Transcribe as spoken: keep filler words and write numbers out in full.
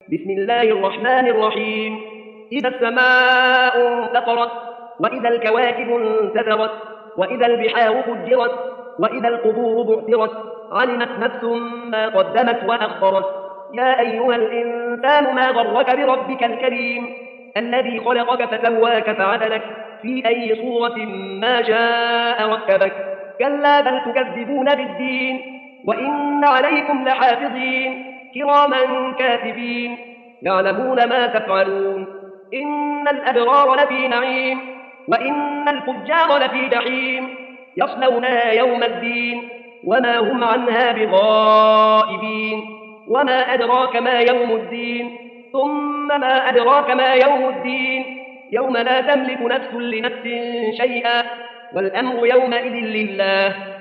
بسم الله الرحمن الرحيم. إذا السماء انفطرت، وإذا الكواكب انتثرت، وإذا البحار فجرت، وإذا القبور بعثرت، علمت نفس ما قدمت وأخرت. يا أيها الإنسان ما غرك بربك الكريم الذي خلقك فسواك فعدلك في أي صورة ما شاء ركبك. كلا بل تكذبون بالدين، وإن عليكم لحافظين كراما كاتبين يعلمون ما تفعلون. إن الأبرار لفي نعيم، وإن الفجار لفي جحيم، يصلونها يوم الدين وما هم عنها بغائبين. وما أدراك ما يوم الدين، ثم ما أدراك ما يوم الدين. يوم لا تملك نفس لنفس شيئا، والأمر يومئذ لله.